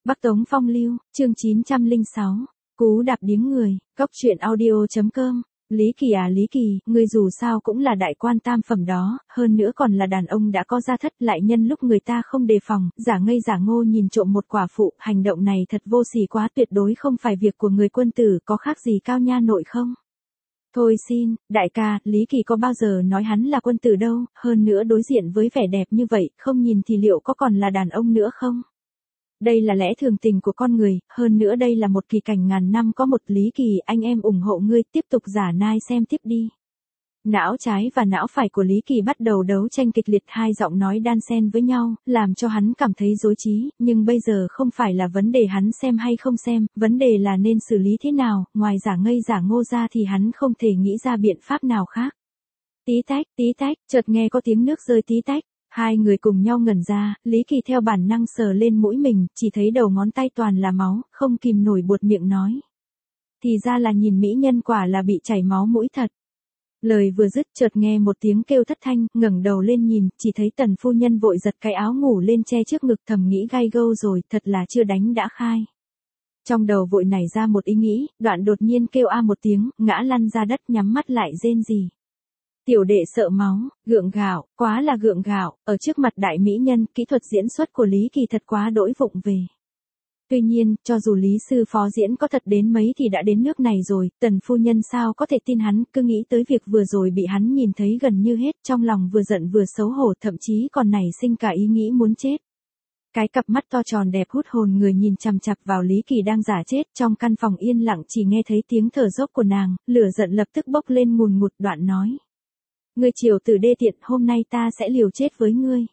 Bắc Tống Phong Lưu, chương 906, Cú đạp điếng người, Cốc truyện audio.com. Lý Kỳ à Lý Kỳ, ngươi dù sao cũng là đại quan tam phẩm đó, hơn nữa còn là đàn ông đã có gia thất, lại nhân lúc người ta không đề phòng, giả ngây giả ngô nhìn trộm một quả phụ, hành động này thật vô sỉ quá, tuyệt đối không phải việc của người quân tử, có khác gì cao nha nội không? Thôi xin, đại ca, Lý Kỳ có bao giờ nói hắn là quân tử đâu, hơn nữa đối diện với vẻ đẹp như vậy, không nhìn thì liệu có còn là đàn ông nữa không? Đây là lẽ thường tình của con người, hơn nữa đây là một kỳ cảnh ngàn năm có một. Lý Kỳ, anh em ủng hộ ngươi, tiếp tục giả nai xem tiếp đi. Não trái và não phải của Lý Kỳ bắt đầu đấu tranh kịch liệt, hai giọng nói đan xen với nhau, làm cho hắn cảm thấy rối trí, nhưng bây giờ không phải là vấn đề hắn xem hay không xem, vấn đề là nên xử lý thế nào, ngoài giả ngây giả ngô ra thì hắn không thể nghĩ ra biện pháp nào khác. Tí tách, chợt nghe có tiếng nước rơi tí tách. Hai người cùng nhau ngẩn ra, Lý Kỳ theo bản năng sờ lên mũi mình, chỉ thấy đầu ngón tay toàn là máu, không kìm nổi buột miệng nói. Thì ra là nhìn mỹ nhân quả là bị chảy máu mũi thật. Lời vừa dứt chợt nghe một tiếng kêu thất thanh, ngẩng đầu lên nhìn, chỉ thấy Tần phu nhân vội giật cái áo ngủ lên che trước ngực, thầm nghĩ gai gâu rồi, thật là chưa đánh đã khai. Trong đầu vội nảy ra một ý nghĩ, đoạn đột nhiên kêu a một tiếng, ngã lăn ra đất nhắm mắt lại rên rỉ. Tiểu đệ sợ máu, gượng gạo, quá là gượng gạo, ở trước mặt đại mỹ nhân, kỹ thuật diễn xuất của Lý Kỳ thật quá đỗi vụng về. Tuy nhiên, cho dù Lý sư phó diễn có thật đến mấy thì đã đến nước này rồi, Tần phu nhân sao có thể tin hắn, cứ nghĩ tới việc vừa rồi bị hắn nhìn thấy gần như hết, trong lòng vừa giận vừa xấu hổ, thậm chí còn nảy sinh cả ý nghĩ muốn chết. Cái cặp mắt to tròn đẹp hút hồn người nhìn chằm chằm vào Lý Kỳ đang giả chết, trong căn phòng yên lặng chỉ nghe thấy tiếng thở dốc của nàng, lửa giận lập tức bốc lên ngùn ngụt, đoạn nói. Ngươi triều tử đê tiện, hôm nay ta sẽ liều chết với ngươi.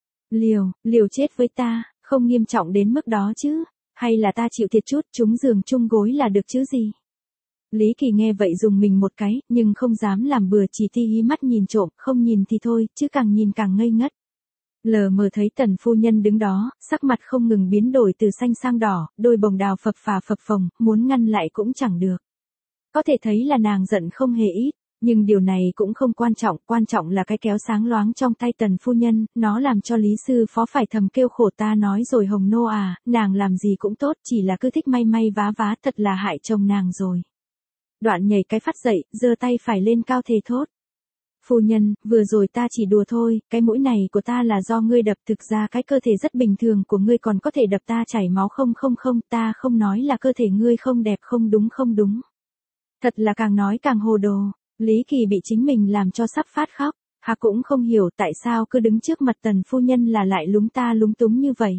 Liều chết với ta, không nghiêm trọng đến mức đó chứ, hay là ta chịu thiệt chút, trúng giường chung gối là được chứ gì. Lý Kỳ nghe vậy dùng mình một cái, nhưng không dám làm bừa, chỉ ti hí mắt nhìn trộm, không nhìn thì thôi, chứ càng nhìn càng ngây ngất. Lờ mờ thấy Tần phu nhân đứng đó, sắc mặt không ngừng biến đổi từ xanh sang đỏ, đôi bồng đào phập phà phập phồng, muốn ngăn lại cũng chẳng được. Có thể thấy là nàng giận không hề ít. Nhưng điều này cũng không quan trọng là cái kéo sáng loáng trong tay Tần phu nhân, nó làm cho Lý sư phó phải thầm kêu khổ. Ta nói rồi Hồng Nô à, nàng làm gì cũng tốt, chỉ là cứ thích may may vá vá, thật là hại chồng nàng rồi. Đoạn nhảy cái phát dậy, giơ tay phải lên cao thề thốt. Phu nhân, vừa rồi ta chỉ đùa thôi, cái mũi này của ta là do ngươi đập, thực ra cái cơ thể rất bình thường của ngươi còn có thể đập ta chảy máu không, ta không nói là cơ thể ngươi không đẹp, không đúng. Thật là càng nói càng hồ đồ. Lý Kỳ bị chính mình làm cho sắp phát khóc, hắn cũng không hiểu tại sao cứ đứng trước mặt Tần phu nhân là lại lúng túng như vậy.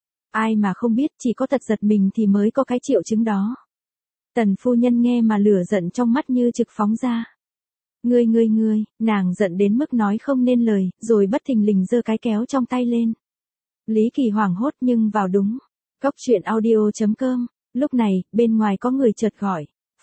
Ai mà không biết, chỉ có tật giật mình thì mới có cái triệu chứng đó. Tần phu nhân nghe mà lửa giận trong mắt như trực phóng ra. Ngươi, nàng giận đến mức nói không nên lời, rồi bất thình lình giơ cái kéo trong tay lên. Lý Kỳ hoảng hốt nhưng vào đúng. Cốc truyện audio.com, lúc này, bên ngoài có người chợt gọi.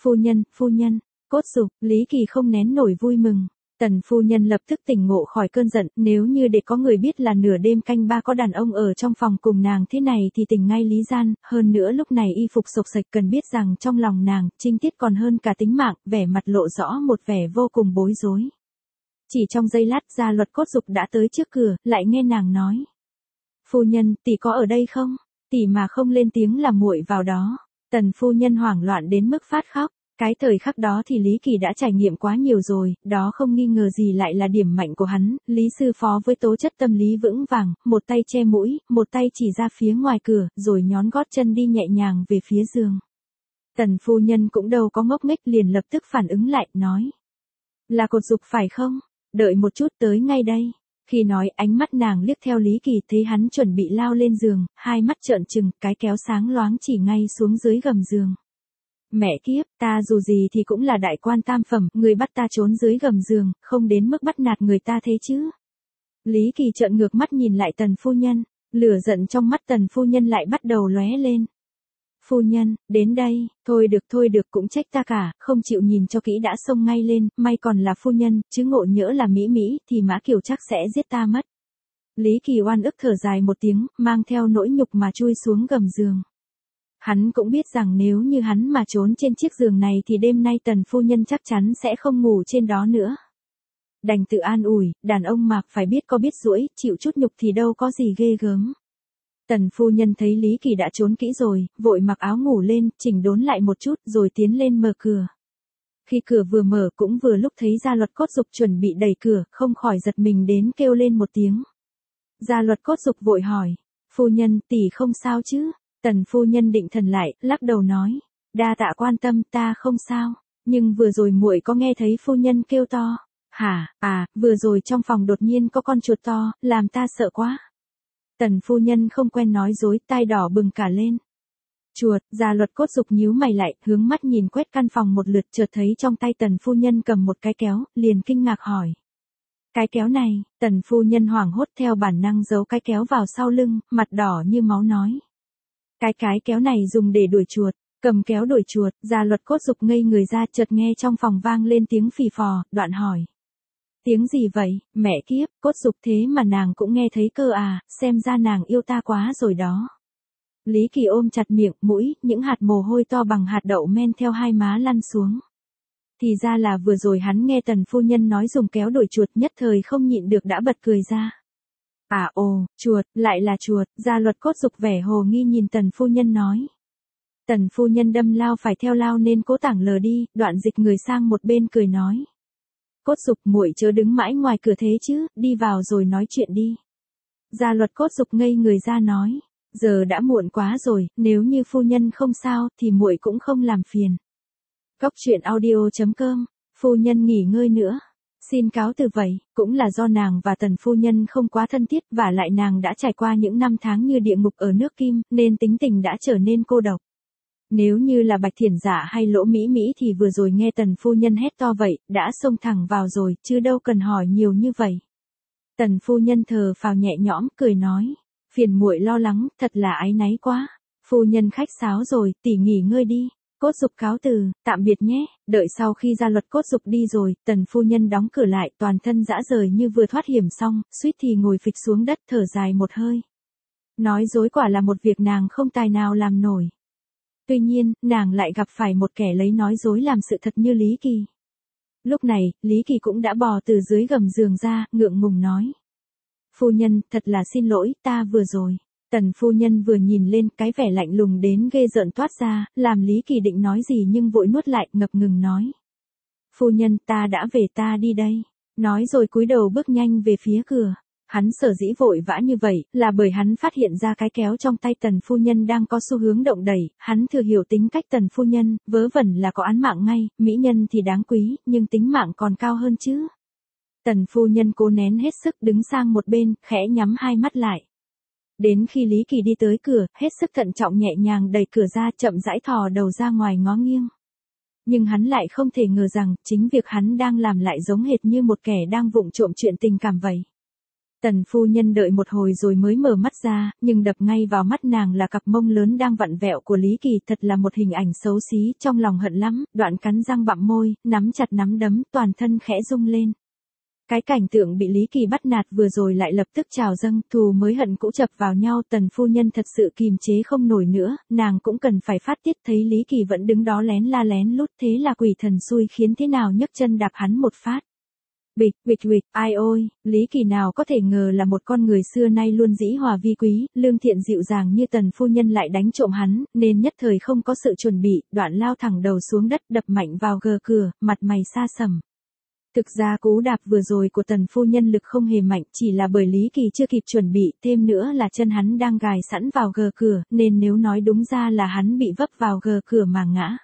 Phu nhân. Cốt dục, Lý Kỳ không nén nổi vui mừng. Tần phu nhân lập tức tỉnh ngộ khỏi cơn giận, nếu như để có người biết là nửa đêm canh ba có đàn ông ở trong phòng cùng nàng thế này thì tỉnh ngay lý gian, hơn nữa lúc này y phục sộc sạch, cần biết rằng trong lòng nàng, trinh tiết còn hơn cả tính mạng, vẻ mặt lộ rõ một vẻ vô cùng bối rối. Chỉ trong giây lát, gia luật Cốt dục đã tới trước cửa, lại nghe nàng nói. Phu nhân, tỷ có ở đây không? Tỷ mà không lên tiếng là muội vào đó. Tần phu nhân hoảng loạn đến mức phát khóc. Cái thời khắc đó thì Lý Kỳ đã trải nghiệm quá nhiều rồi, đó không nghi ngờ gì lại là điểm mạnh của hắn. Lý sư phó với tố chất tâm lý vững vàng, một tay che mũi, một tay chỉ ra phía ngoài cửa, rồi nhón gót chân đi nhẹ nhàng về phía giường. Tần phu nhân cũng đâu có ngốc nghếch, liền lập tức phản ứng lại, nói. Là Cột Dục phải không? Đợi một chút, tới ngay đây. Khi nói, ánh mắt nàng liếc theo Lý Kỳ, thấy hắn chuẩn bị lao lên giường, hai mắt trợn trừng, cái kéo sáng loáng chỉ ngay xuống dưới gầm giường. Mẹ kiếp, ta dù gì thì cũng là đại quan tam phẩm, người bắt ta trốn dưới gầm giường, không đến mức bắt nạt người ta thế chứ. Lý Kỳ trợn ngược mắt nhìn lại Tần phu nhân, lửa giận trong mắt Tần phu nhân lại bắt đầu lóe lên. Phu nhân, đến đây, thôi được cũng trách ta cả, không chịu nhìn cho kỹ đã xông ngay lên, may còn là phu nhân, chứ ngộ nhỡ là Mỹ thì Mã Kiều chắc sẽ giết ta mất. Lý Kỳ oan ức thở dài một tiếng, mang theo nỗi nhục mà chui xuống gầm giường. Hắn cũng biết rằng nếu như hắn mà trốn trên chiếc giường này thì đêm nay Tần phu nhân chắc chắn sẽ không ngủ trên đó nữa. Đành tự an ủi, đàn ông mà phải biết có biết duỗi, chịu chút nhục thì đâu có gì ghê gớm. Tần phu nhân thấy Lý Kỳ đã trốn kỹ rồi, vội mặc áo ngủ lên, chỉnh đốn lại một chút rồi tiến lên mở cửa. Khi cửa vừa mở cũng vừa lúc thấy Gia Luật Cốt Dục chuẩn bị đẩy cửa, không khỏi giật mình đến kêu lên một tiếng. Gia Luật Cốt Dục vội hỏi, phu nhân, tỷ không sao chứ? Tần phu nhân định thần lại, lắc đầu nói, đa tạ quan tâm, ta không sao, nhưng vừa rồi muội có nghe thấy phu nhân kêu to. Hả, vừa rồi trong phòng đột nhiên có con chuột to, làm ta sợ quá. Tần phu nhân không quen nói dối, tai đỏ bừng cả lên. Chuột, Gia Luật Cốt Dục nhíu mày lại, hướng mắt nhìn quét căn phòng một lượt, chợt thấy trong tay tần phu nhân cầm một cái kéo, liền kinh ngạc hỏi. Cái kéo này, tần phu nhân hoảng hốt theo bản năng giấu cái kéo vào sau lưng, mặt đỏ như máu nói. Cái kéo này dùng để đuổi chuột, cầm kéo đuổi chuột, Gia Luật Cốt Dục ngây người ra, chợt nghe trong phòng vang lên tiếng phì phò, đoạn hỏi. Tiếng gì vậy, mẹ kiếp, Cốt Dục thế mà nàng cũng nghe thấy cơ à, xem ra nàng yêu ta quá rồi đó. Lý Kỳ ôm chặt miệng, mũi, những hạt mồ hôi to bằng hạt đậu men theo hai má lăn xuống. Thì ra là vừa rồi hắn nghe tần phu nhân nói dùng kéo đuổi chuột, nhất thời không nhịn được đã bật cười ra. Chuột, lại là chuột, Gia Luật Cốt Dục vẻ hồ nghi nhìn tần phu nhân nói. Tần phu nhân đâm lao phải theo lao nên cố tảng lờ đi, đoạn dịch người sang một bên cười nói. Cốt Dục, muội chớ đứng mãi ngoài cửa thế chứ, đi vào rồi nói chuyện đi. Gia Luật Cốt Dục ngây người ra nói. Giờ đã muộn quá rồi, nếu như phu nhân không sao thì muội cũng không làm phiền. Góc truyện audio.com, phu nhân nghỉ ngơi nữa. Xin cáo từ vậy, cũng là do nàng và tần phu nhân không quá thân thiết, và lại nàng đã trải qua những năm tháng như địa ngục ở nước Kim, nên tính tình đã trở nên cô độc. Nếu như là Bạch Thiển Giả hay Lỗ Mỹ Mỹ thì vừa rồi nghe tần phu nhân hét to vậy, đã xông thẳng vào rồi, chứ đâu cần hỏi nhiều như vậy. Tần phu nhân thở phào nhẹ nhõm, cười nói. Phiền muội lo lắng, thật là áy náy quá. Phu nhân khách sáo rồi, tỷ nghỉ ngơi đi. Cốt Dục cáo từ, tạm biệt nhé. Đợi sau khi Gia Luật Cốt Dục đi rồi, tần phu nhân đóng cửa lại, toàn thân rã rời như vừa thoát hiểm xong, suýt thì ngồi phịch xuống đất thở dài một hơi. Nói dối quả là một việc nàng không tài nào làm nổi. Tuy nhiên, nàng lại gặp phải một kẻ lấy nói dối làm sự thật như Lý Kỳ. Lúc này, Lý Kỳ cũng đã bò từ dưới gầm giường ra, ngượng ngùng nói. Phu nhân, thật là xin lỗi, ta vừa rồi. Tần phu nhân vừa nhìn lên, cái vẻ lạnh lùng đến ghê rợn toát ra, làm Lý Kỳ định nói gì nhưng vội nuốt lại, ngập ngừng nói. Phu nhân, ta đã về, ta đi đây. Nói rồi cúi đầu bước nhanh về phía cửa. Hắn sở dĩ vội vã như vậy, là bởi hắn phát hiện ra cái kéo trong tay tần phu nhân đang có xu hướng động đẩy, hắn thừa hiểu tính cách tần phu nhân, vớ vẩn là có án mạng ngay, mỹ nhân thì đáng quý, nhưng tính mạng còn cao hơn chứ. Tần phu nhân cố nén hết sức đứng sang một bên, khẽ nhắm hai mắt lại. Đến khi Lý Kỳ đi tới cửa, hết sức thận trọng nhẹ nhàng đẩy cửa ra, chậm rãi thò đầu ra ngoài ngó nghiêng. Nhưng hắn lại không thể ngờ rằng, chính việc hắn đang làm lại giống hệt như một kẻ đang vụng trộm chuyện tình cảm vậy. Tần phu nhân đợi một hồi rồi mới mở mắt ra, nhưng đập ngay vào mắt nàng là cặp mông lớn đang vặn vẹo của Lý Kỳ, thật là một hình ảnh xấu xí, trong lòng hận lắm, đoạn cắn răng bặm môi, nắm chặt nắm đấm, toàn thân khẽ rung lên. Cái cảnh tượng bị Lý Kỳ bắt nạt vừa rồi lại lập tức trào dâng, thù mới hận cũ chập vào nhau, tần phu nhân thật sự kìm chế không nổi nữa, nàng cũng cần phải phát tiết, thấy Lý Kỳ vẫn đứng đó lén la lén lút, thế là quỷ thần xui khiến thế nào nhấc chân đạp hắn một phát. Bịch, ai ôi, Lý Kỳ nào có thể ngờ là một con người xưa nay luôn dĩ hòa vi quý, lương thiện dịu dàng như tần phu nhân lại đánh trộm hắn, nên nhất thời không có sự chuẩn bị, đoạn lao thẳng đầu xuống đất đập mạnh vào gờ cửa, mặt mày xa sầm. Thực ra cú đạp vừa rồi của tần phu nhân lực không hề mạnh, chỉ là bởi Lý Kỳ chưa kịp chuẩn bị, thêm nữa là chân hắn đang gài sẵn vào gờ cửa, nên nếu nói đúng ra là hắn bị vấp vào gờ cửa mà ngã.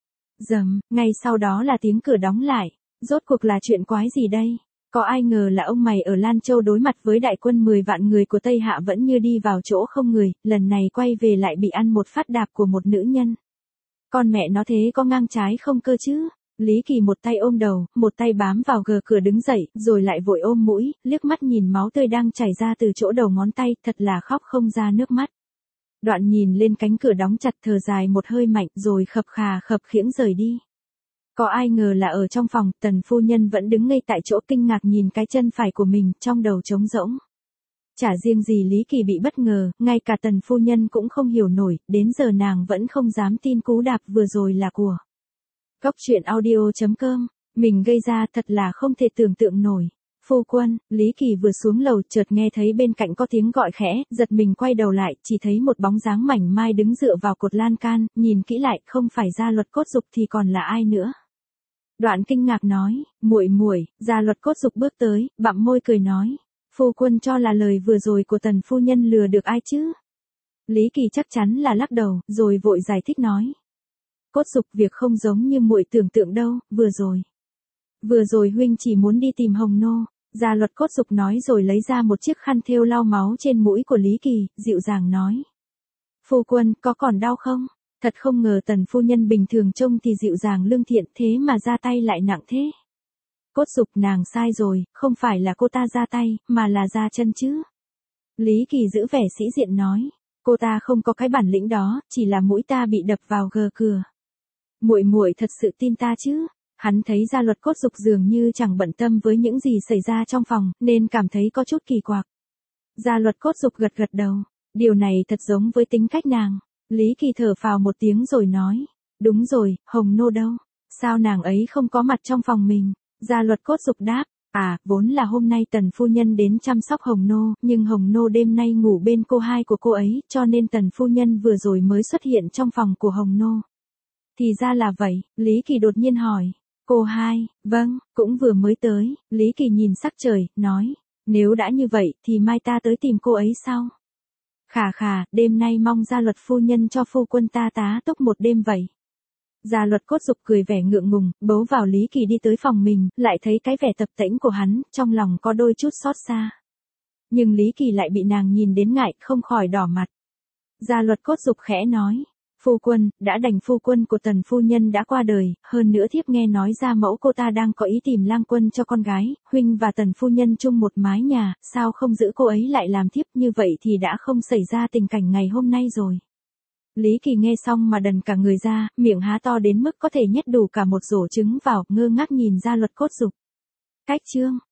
Dầm, ngay sau đó là tiếng cửa đóng lại. Rốt cuộc là chuyện quái gì đây? Có ai ngờ là ông mày ở Lan Châu đối mặt với đại quân 10 vạn người của Tây Hạ vẫn như đi vào chỗ không người, lần này quay về lại bị ăn một phát đạp của một nữ nhân. Con mẹ nó thế có ngang trái không cơ chứ? Lý Kỳ một tay ôm đầu, một tay bám vào gờ cửa đứng dậy, rồi lại vội ôm mũi, liếc mắt nhìn máu tươi đang chảy ra từ chỗ đầu ngón tay, thật là khóc không ra nước mắt. Đoạn nhìn lên cánh cửa đóng chặt thở dài một hơi mạnh rồi khập khà khập khiễng rời đi. Có ai ngờ là ở trong phòng, tần phu nhân vẫn đứng ngây tại chỗ kinh ngạc nhìn cái chân phải của mình, trong đầu trống rỗng. Chả riêng gì Lý Kỳ bị bất ngờ, ngay cả tần phu nhân cũng không hiểu nổi, đến giờ nàng vẫn không dám tin cú đạp vừa rồi là của. Góc truyện audio.com, mình gây ra thật là không thể tưởng tượng nổi. Phu quân, Lý Kỳ vừa xuống lầu chợt nghe thấy bên cạnh có tiếng gọi khẽ, giật mình quay đầu lại, chỉ thấy một bóng dáng mảnh mai đứng dựa vào cột lan can, nhìn kỹ lại, không phải Gia Luật Cốt Dục thì còn là ai nữa. Đoạn kinh ngạc nói, muội muội. Gia Luật Cốt Dục bước tới, bặm môi cười nói, phu quân cho là lời vừa rồi của Tần phu nhân lừa được ai chứ? Lý Kỳ chắc chắn là lắc đầu, rồi vội giải thích nói. Cốt Dục, việc không giống như muội tưởng tượng đâu, Vừa rồi huynh chỉ muốn đi tìm Hồng Nô. Gia Luật Cốt Dục nói rồi lấy ra một chiếc khăn thêu lau máu trên mũi của Lý Kỳ, dịu dàng nói. Phu quân, có còn đau không? Thật không ngờ Tần phu nhân bình thường trông thì dịu dàng lương thiện thế mà ra tay lại nặng thế. Cốt Dục, nàng sai rồi, không phải là cô ta ra tay, mà là ra chân chứ. Lý Kỳ giữ vẻ sĩ diện nói. Cô ta không có cái bản lĩnh đó, chỉ là mũi ta bị đập vào gờ cửa. Muội muội thật sự tin ta chứ? Hắn thấy Gia Luật Cốt Dục dường như chẳng bận tâm với những gì xảy ra trong phòng, nên cảm thấy có chút kỳ quặc. Gia Luật Cốt Dục gật gật đầu. Điều này thật giống với tính cách nàng. Lý Kỳ thở phào một tiếng rồi nói. Đúng rồi, Hồng Nô đâu? Sao nàng ấy không có mặt trong phòng mình? Gia Luật Cốt Dục đáp. Vốn là hôm nay Tần phu nhân đến chăm sóc Hồng Nô, nhưng Hồng Nô đêm nay ngủ bên cô hai của cô ấy, cho nên Tần phu nhân vừa rồi mới xuất hiện trong phòng của Hồng Nô. Thì ra là vậy, Lý Kỳ đột nhiên hỏi. Cô hai, vâng, cũng vừa mới tới. Lý Kỳ nhìn sắc trời, nói. Nếu đã như vậy, thì mai ta tới tìm cô ấy sau. Khà, đêm nay mong Gia Luật phu nhân cho phu quân ta tá túc một đêm vậy. Gia Luật Cốt Dục cười vẻ ngượng ngùng, bấu vào Lý Kỳ đi tới phòng mình, lại thấy cái vẻ tập tễnh của hắn, trong lòng có đôi chút xót xa. Nhưng Lý Kỳ lại bị nàng nhìn đến ngại, không khỏi đỏ mặt. Gia Luật Cốt Dục khẽ nói. Phu quân, đã đành phu quân của Tần phu nhân đã qua đời, hơn nữa thiếp nghe nói gia mẫu cô ta đang có ý tìm lang quân cho con gái, huynh và Tần phu nhân chung một mái nhà, sao không giữ cô ấy lại làm thiếp, như vậy thì đã không xảy ra tình cảnh ngày hôm nay rồi. Lý Kỳ nghe xong mà đần cả người ra, miệng há to đến mức có thể nhét đủ cả một rổ trứng vào, ngơ ngác nhìn Gia Luật Cốt Dục. Cách chương